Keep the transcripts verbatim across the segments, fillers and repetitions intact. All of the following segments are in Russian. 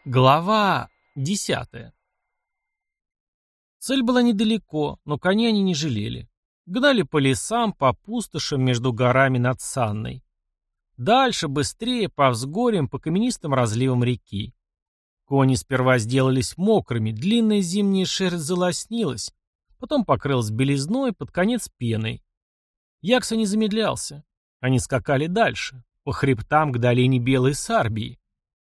Глава десятая. Цель была недалеко, но коня они не жалели. Гнали по лесам, по пустошам между горами над Санной. Дальше, быстрее, по взгорьям, по каменистым разливам реки. Кони сперва сделались мокрыми, длинная зимняя шерсть залоснилась, потом покрылась белизной, под конец пеной. Якса не замедлялся. Они скакали дальше, по хребтам к долине Белой Сарбии.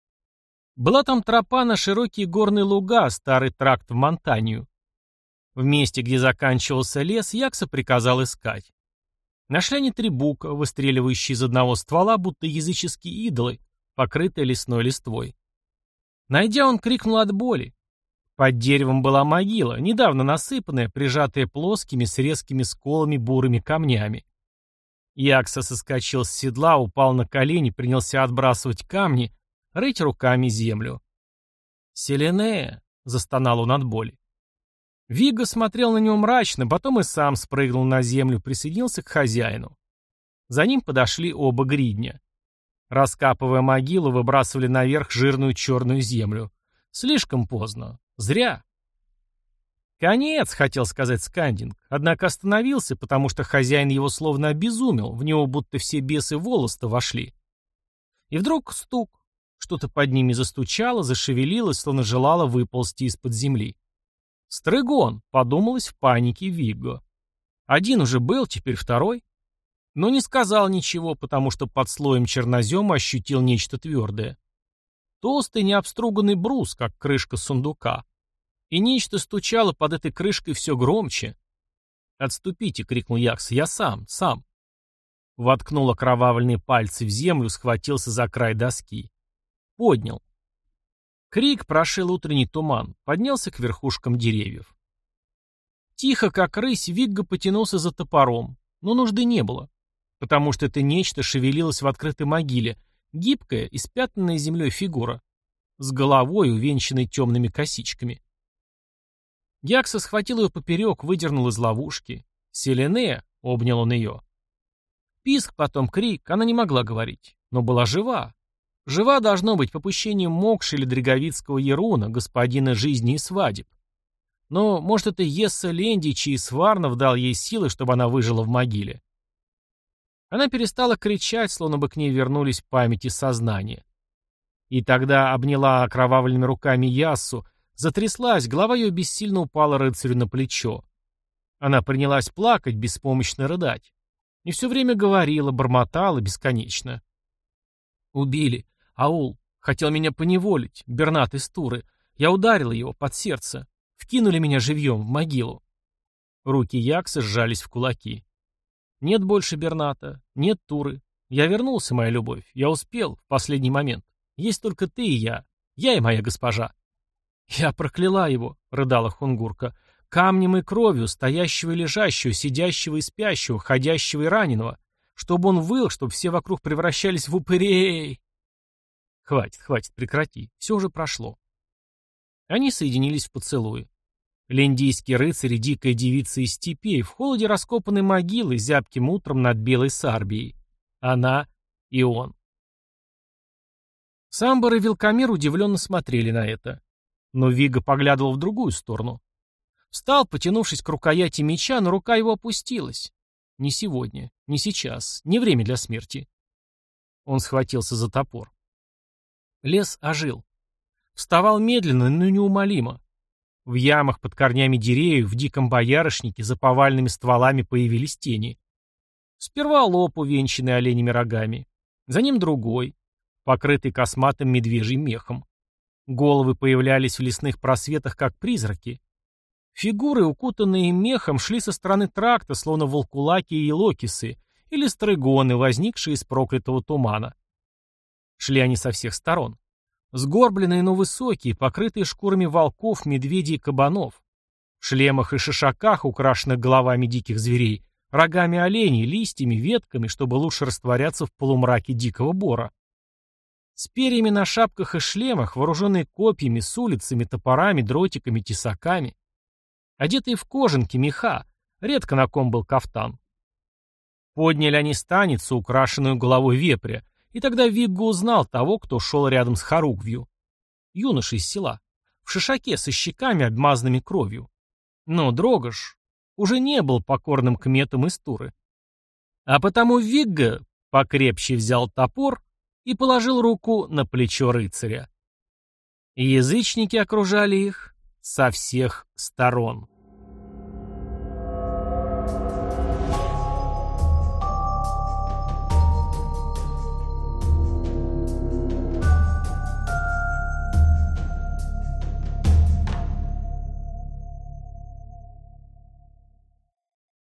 Была там тропа на широкие горные луга, старый тракт в Монтанию. В месте, где заканчивался лес, Якса приказал искать. Нашли они три бука, выстреливающие из одного ствола, будто языческие идолы, покрытые лесной листвой. Найдя, он крикнул от боли. Под деревом была могила, недавно насыпанная, прижатая плоскими с резкими сколами бурыми камнями. Якса соскочил с седла, упал на колени, принялся отбрасывать камни, рыть руками землю. «Селене!» — застонал он от боли. Вигго смотрел на него мрачно, потом и сам спрыгнул на землю, присоединился к хозяину. За ним подошли оба гридня. Раскапывая могилу, выбрасывали наверх жирную черную землю. Слишком поздно. Зря. «Конец!» — хотел сказать Скандинг, однако остановился, потому что хозяин его словно обезумел, в него будто все бесы волоста вошли. И вдруг стук. Что-то под ними застучало, зашевелилось, словно желало выползти из-под земли. «Стрыгон!» — подумалось в панике Вигго. Один уже был, теперь второй. Но не сказал ничего, потому что под слоем чернозема ощутил нечто твердое. Толстый необструганный брус, как крышка сундука. И нечто стучало под этой крышкой все громче. «Отступите!» — крикнул Якс. «Я сам, сам!» Воткнул окровавленные пальцы в землю, схватился за край доски. Поднял. Крик прошил утренний туман, поднялся к верхушкам деревьев. Тихо, как рысь, Вигго потянулся за топором, но нужды не было, потому что это нечто шевелилось в открытой могиле, гибкая, испятнанная землей фигура, с головой, увенчанной темными косичками. Якса схватил ее поперек, выдернул из ловушки. «Селене!» — обнял он ее. Писк, потом крик, она не могла говорить, но была жива. Жива должно быть попущением Мокши или Дреговицкого Еруна, господина жизни и свадеб. Но, может, это Есса Лендич и Сварнов дал ей силы, чтобы она выжила в могиле. Она перестала кричать, словно бы к ней вернулись память и сознание. И тогда обняла окровавленными руками Яссу, затряслась, голова ее бессильно упала рыцарю на плечо. Она принялась плакать, беспомощно рыдать. И все время говорила, бормотала бесконечно. «Убили. Аул. Хотел меня поневолить. Бернат из Туры. Я ударил его под сердце. Вкинули меня живьем в могилу». Руки Якса сжались в кулаки. «Нет больше Берната. Нет Туры. Я вернулся, моя любовь. Я успел. В последний момент. Есть только ты и я. Я и моя госпожа». «Я прокляла его», — рыдала Хунгурка. «Камнем и кровью, стоящего и лежащего, сидящего и спящего, ходящего и раненого. Чтобы он выл, чтобы все вокруг превращались в упырей». «Хватит, хватит, прекрати. Все уже прошло». Они соединились в поцелуе. Лендийский рыцарь и дикая девица из степей, в холоде раскопанной могилы, зябким утром над Белой Сарбией. Она и он. Самбор и Вилкамир удивленно смотрели на это. Но Вигго поглядывал в другую сторону. Встал, потянувшись к рукояти меча, но рука его опустилась. Не сегодня, не сейчас, не время для смерти. Он схватился за топор. Лес ожил. Вставал медленно, но неумолимо. В ямах под корнями деревьев, в диком боярышнике, за повальными стволами появились тени. Сперва лоб, увенчанный оленями рогами. За ним другой, покрытый косматым медвежьим мехом. Головы появлялись в лесных просветах, как призраки. Фигуры, укутанные мехом, шли со стороны тракта, словно волкулаки и елокисы, или стрыгоны, возникшие из проклятого тумана. Шли они со всех сторон. Сгорбленные, но высокие, покрытые шкурами волков, медведей и кабанов. В шлемах и шишаках, украшенных головами диких зверей, рогами оленей, листьями, ветками, чтобы лучше растворяться в полумраке дикого бора. С перьями на шапках и шлемах, вооруженные копьями, с улицами, топорами, дротиками, тесаками. Одетые в кожанки, меха, редко на ком был кафтан. Подняли они станицу, украшенную головой вепря, и тогда Вигго узнал того, кто шел рядом с Хоругвью. юноша из села, в шишаке со щеками, обмазанными кровью. Но Дрогош уже не был покорным кметом из Туры. А потому Вигго покрепче взял топор и положил руку на плечо рыцаря. Язычники окружали их со всех сторон.